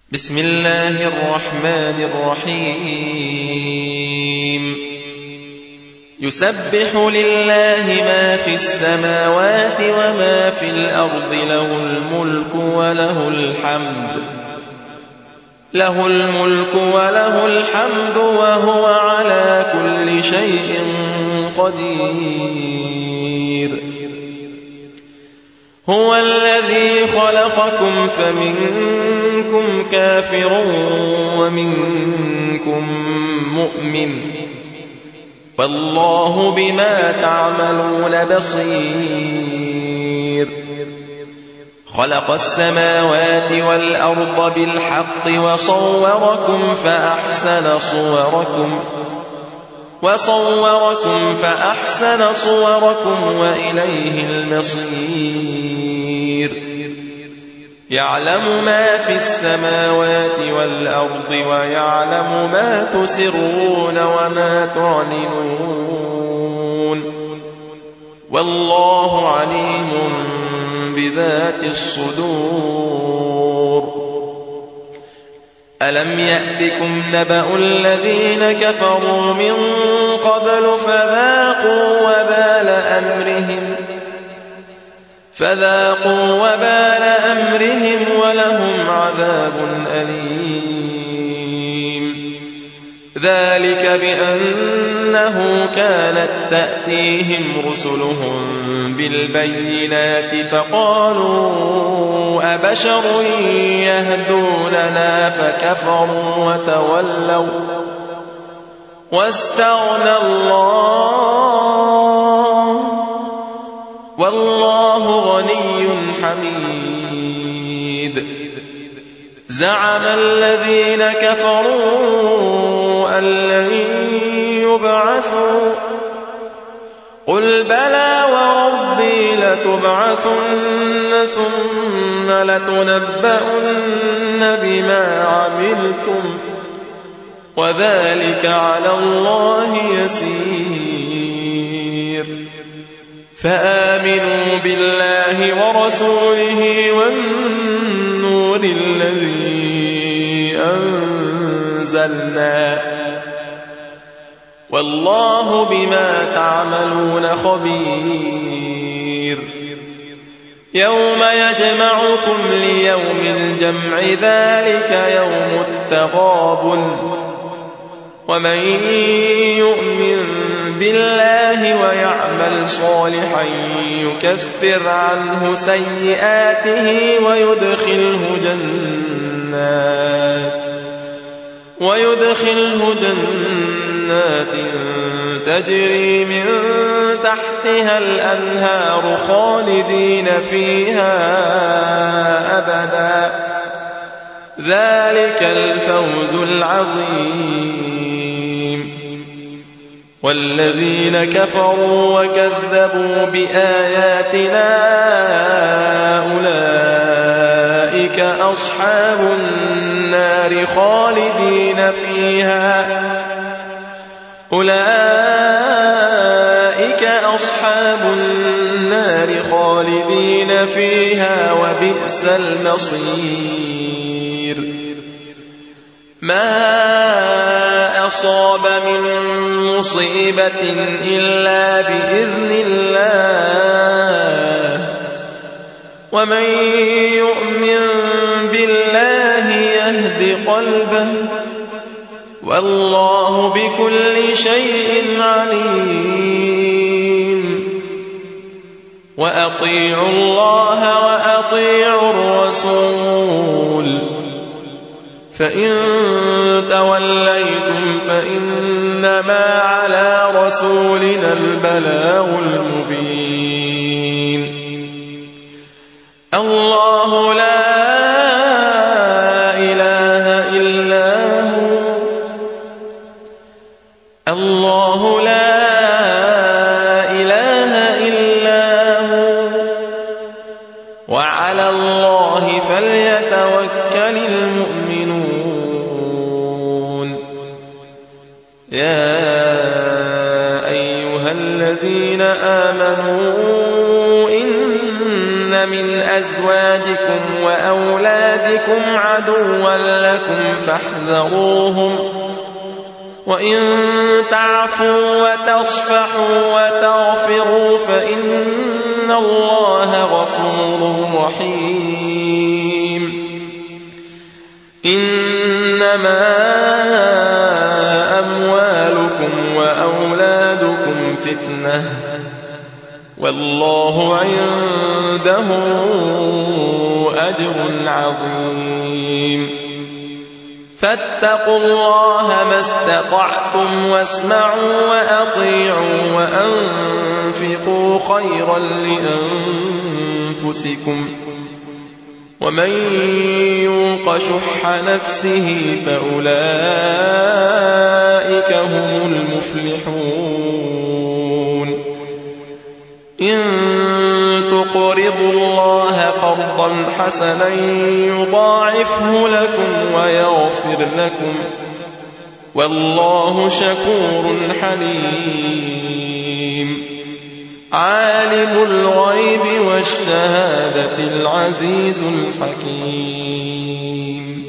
بسم الله الرحمن الرحيم يسبح لله ما في السماوات وما في الأرض له الملك وله الحمد وهو على كل شيء قدير هو الذي خلقكم فمنكم كافر ومنكم مؤمن والله بما تعملون بصير خلق السماوات والأرض بالحق وصوركم فأحسن صوركم وإليه المصير يعلم ما في السماوات والأرض ويعلم ما تسرون وما تعلنون والله عليم بذات الصدور ألم يأتكم نبأ الذين كفروا من قبل فذاقوا وبال أمرهم ولهم عذاب أليم ذلك بأنه كانت تأتيهم رسلهم بالبينات فقالوا أبشر يهدوننا فكفروا وتولوا واستغنى الله والله غني حميد زعم الذين كفروا أن لن يبعثوا قل بلى وربي لتبعثن ثم لتنبؤن بما عملتم وذلك على الله يسير فآمنوا بالله ورسوله والنور الذي أنزلنا والله بما تعملون خبير يوم يجمعكم ليوم الجمع ذلك يوم التغابن ومن يؤمن بالله ويعمل صالحا يكفر عنه سيئاته ويدخله جنات تجري من تحتها الأنهار خالدين فيها أبدا ذلك الفوز العظيم والذين كفروا وكذبوا بآياتنا أولئك أصحاب النار خالدين فيها وبئس المصير ما أصاب من مصيبة إلا بإذن الله ومن يؤمن بالله يهد قلبه والله بكل شيء عليم وأطيعوا الله وأطيعوا الرسول فإن توليتم فإنما على رسولنا البلاغ المبين الله لا إله إلا هو وعلى الله فليتوكل المؤمنون يا أيها الذين آمنوا إن من أزواجكم وأولادكم عدوا لكم فاحذروهم وإن تعفوا وتصفحوا وتغفروا فإن الله غفور رحيم إنما أموالكم وأولادكم فتنة والله عنده أجر عظيم فاتقوا الله ما استطعتم واسمعوا وأطيعوا وأنفقوا خيرا لأنفسكم ومن يوق شح نفسه فأولئك هم المفلحون إن تقرضوا الله قرضا حسنا يضاعفه لكم ويغفر لكم والله شكور حليم عالم الغيب والشهادة العزيز الحكيم